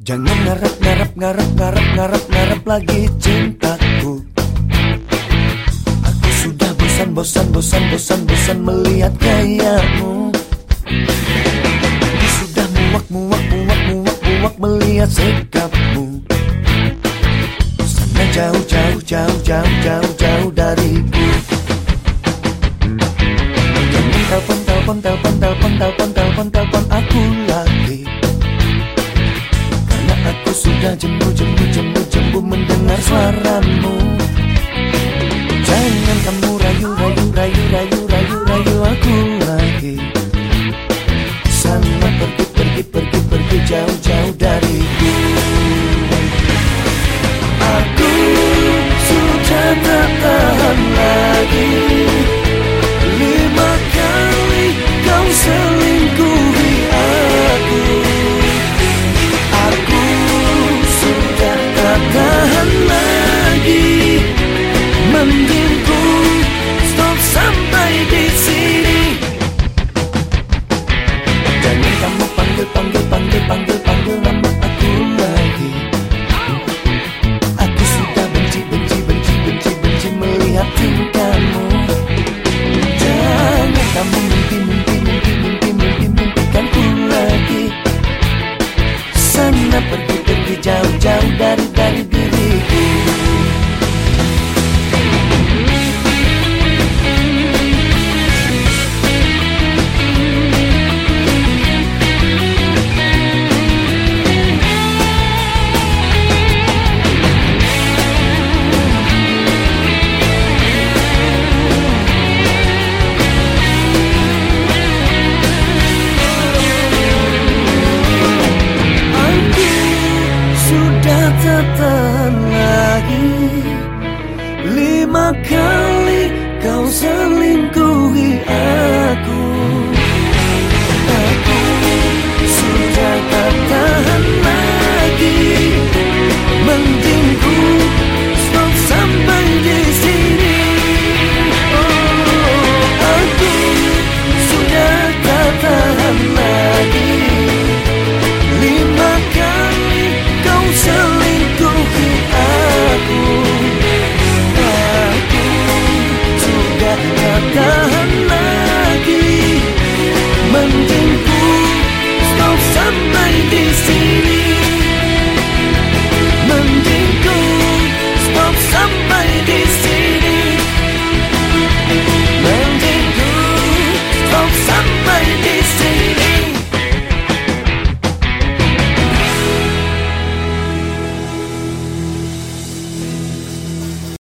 Jangan ngarep lagi cintaku. Aku sudah bosan melihat gayamu. Aku sudah muak melihat sikapmu. Sana jauh dariku. Jangan telepon aku lagi. Karena aku sudah jemu mendengar suaramu. Jangan kamu rayu aku lagi. Sana pergi jauh.